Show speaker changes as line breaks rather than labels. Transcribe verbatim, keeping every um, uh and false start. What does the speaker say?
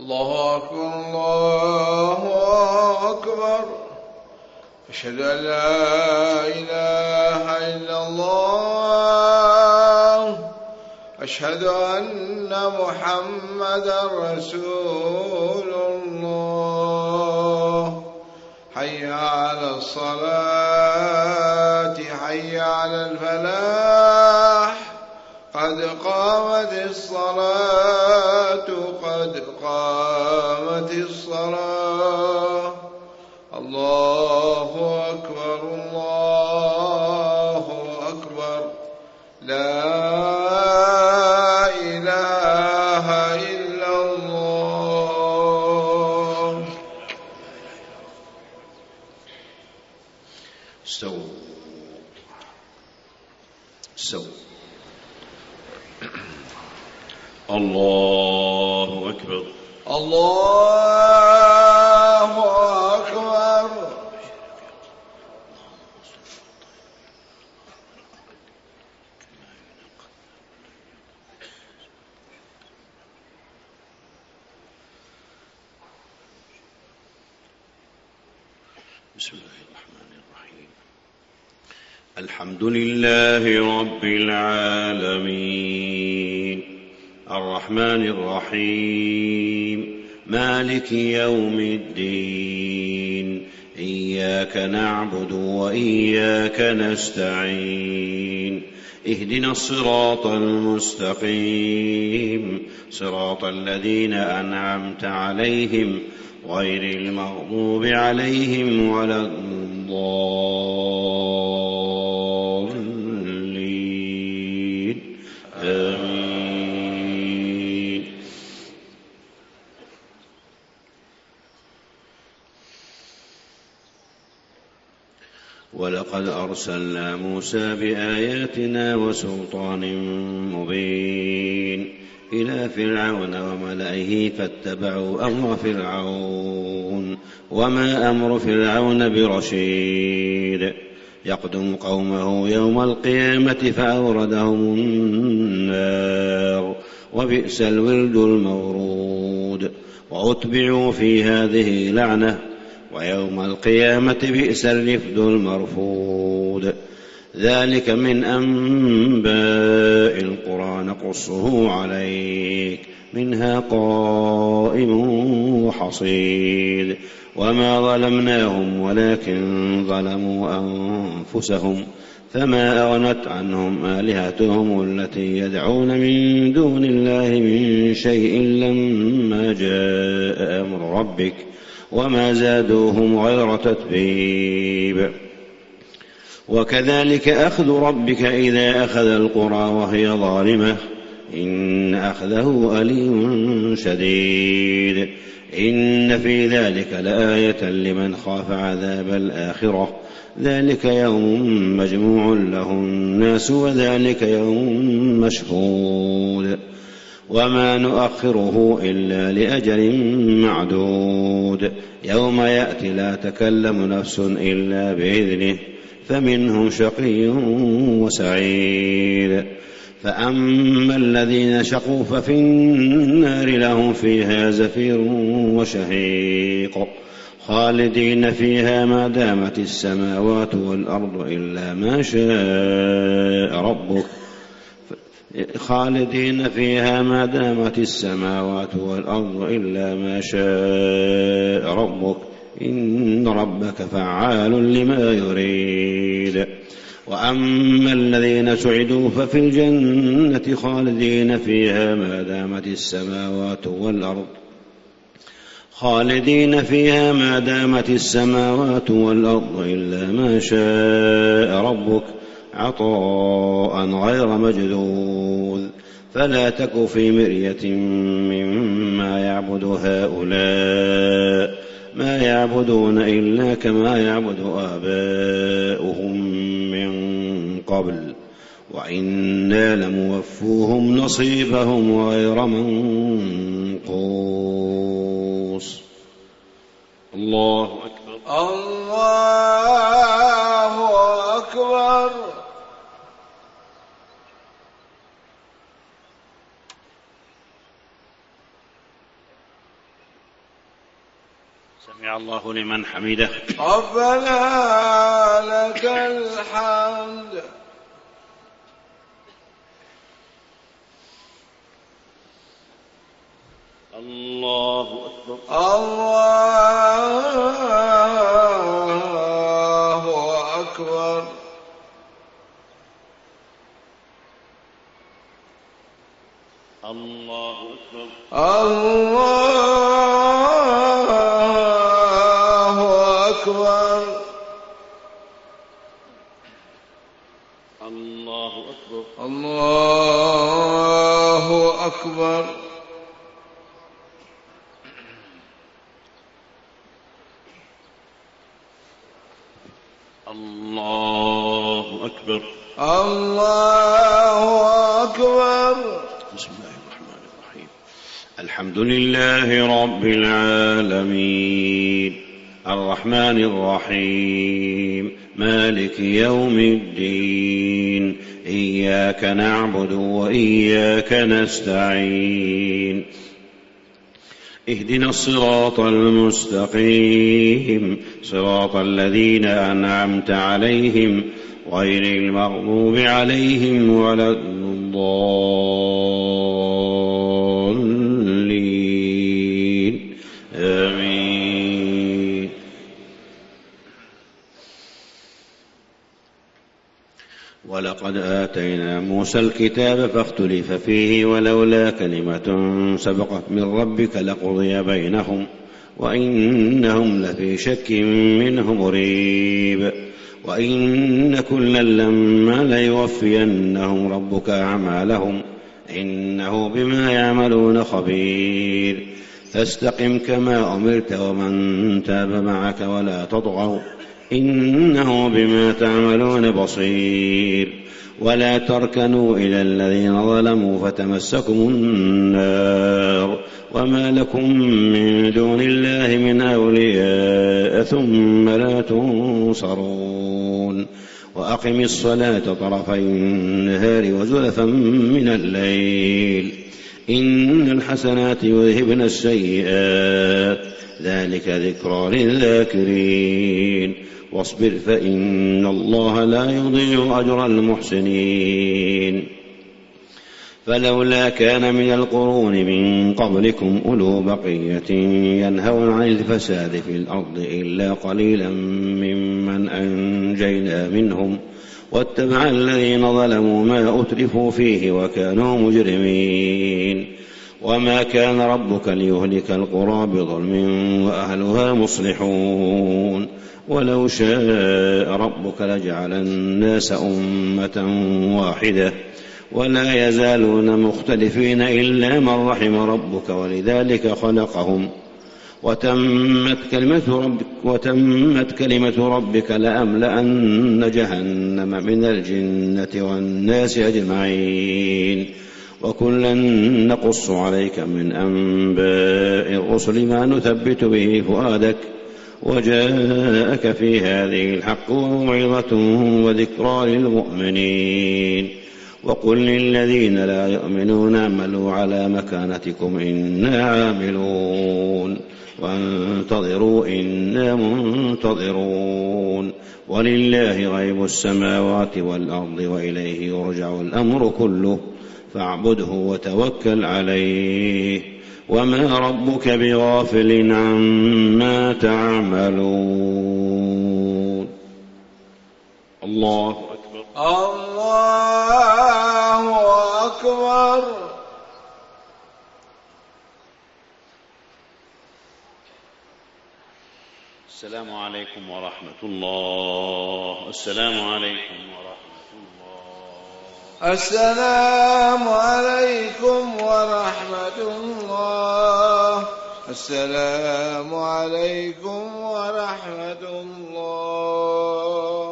الله أكبر الله أكبر. أشهد أن لا إله إلا الله. أشهد أن محمدا رسول الله. حي على الصلاة حي على الفلاح. قد قامت الصلاة قد قامت الصلاة. الله أكبر الله أكبر. لا إله إلا الله.
استووا استووا. الله أكبر
الله أكبر.
بسم الله الرحمن الرحيم. الحمد لله رب العالمين الرحمن الرحيم مالك يوم الدين. إياك نعبد وإياك نستعين. اهدنا الصراط المستقيم صراط الذين أنعمت عليهم غير المغضوب عليهم ولا الضالين. آمين. ولقد أرسلنا موسى بآياتنا وسلطان مبين إلى فرعون وملئه فاتبعوا أمر فرعون وما أمر فرعون برشيد. يقدم قومه يوم القيامة فأوردهم النار وبئس الورد المورود. وأتبعوا في هذه لعنة ويوم القيامة بئس الرفد المرفود. ذلك من أنباء القرى نقصه عليك منها قائم وحصيد. وما ظلمناهم ولكن ظلموا أنفسهم فما أغنت عنهم آلهتهم التي يدعون من دون الله من شيء لما جاء أمر ربك وما زادوهم غير تتبيب. وكذلك أخذ ربك إذا أخذ القرى وهي ظالمة إن أخذه أليم شديد. إن في ذلك لآية لمن خاف عذاب الآخرة. ذلك يوم مجموع له الناس وذلك يوم مشهود. وما نؤخره إلا لأجل معدود. يوم يأتي لا تكلم نفس إلا بإذنه فمنهم شقي وسعيد. فأما الذين شقوا ففي النار لهم فيها زفير وشهيق خالدين فيها ما دامت السماوات والأرض إلا ما شاء ربك خالدين فيها ما دامت السماوات والأرض إلا ما شاء ربك إن ربك فعال لما يريد. وأما الذين سعدوا ففي الجنة خالدين فيها ما دامت السماوات والأرض خالدين فيها ما دامت السماوات والأرض إلا ما شاء ربك عطاء غير مجذوذ. فلا تك في مرية مما يعبد هؤلاء ما يعبدون إلا كما يعبد آباؤهم من قبل وإنا لموفوهم نصيبهم غير منقوص. الله أكبر
الله أكبر.
سمع الله لمن حمده.
ربنا لك الحمد.
الله أكبر.
الله أكبر.
الله أكبر.
الله أكبر.
الله أكبر.
الله أكبر.
الله أكبر.
الله أكبر.
بسم الله الرحمن الرحيم. الحمد لله رب العالمين الرحمن الرحيم مالك يوم الدين إياك نعبد وإياك نستعين اهدنا الصراط المستقيم صراط الذين أنعمت عليهم غير المغضوب عليهم ولا الضالين آمين. ولقد آتينا موسى الكتاب فاختلف فيه ولولا كلمة سبقت من ربك لقضي بينهم وإنهم لفي شك منه مريب وإن كلا لما ليوفينهم ربك أعمالهم إنه بما يعملون خبير. فاستقم كما أمرت ومن تاب معك ولا تطغوا إنه بما تعملون بصير. ولا تركنوا إلى الذين ظلموا فتمسكم النار وما لكم من دون الله من أولياء ثم لا تنصرون. وأقم الصلاة طرفي النهار وزلفا من الليل إن الحسنات يذهبن السيئات ذلك ذكرى للذاكرين. واصبر فإن الله لا يضيع أجر المحسنين. فلولا كان من القرون من قبلكم أولو بقية ينهون عن الفساد في الأرض إلا قليلا ممن أنجينا منهم واتبع الذين ظلموا ما أترفوا فيه وكانوا مجرمين. وما كان ربك ليهلك القرى بظلم وأهلها مصلحون. ولو شاء ربك لجعل الناس أمة واحدة ولا يزالون مختلفين إلا من رحم ربك ولذلك خلقهم وتمت كلمة ربك, وتمت كلمة ربك لأملأن جهنم من الجنة والناس أجمعين. وكلا نقص عليك من أنباء الرسل ما نثبت به فؤادك وجاءك في هذه الحق وموعظة وذكرى للمؤمنين. وقل للذين لا يؤمنون اعملوا على مكانتكم إنا عاملون وانتظروا إنا منتظرون. ولله غيب السماوات والأرض وإليه يرجع الأمر كله فاعبده وتوكل عليه وما ربك بغافل عما تعملون. الله أكبر.
الله أكبر.
السلام عليكم ورحمة الله. السلام عليكم ورحمة الله.
السلام عليكم ورحمة الله. السلام عليكم ورحمة الله.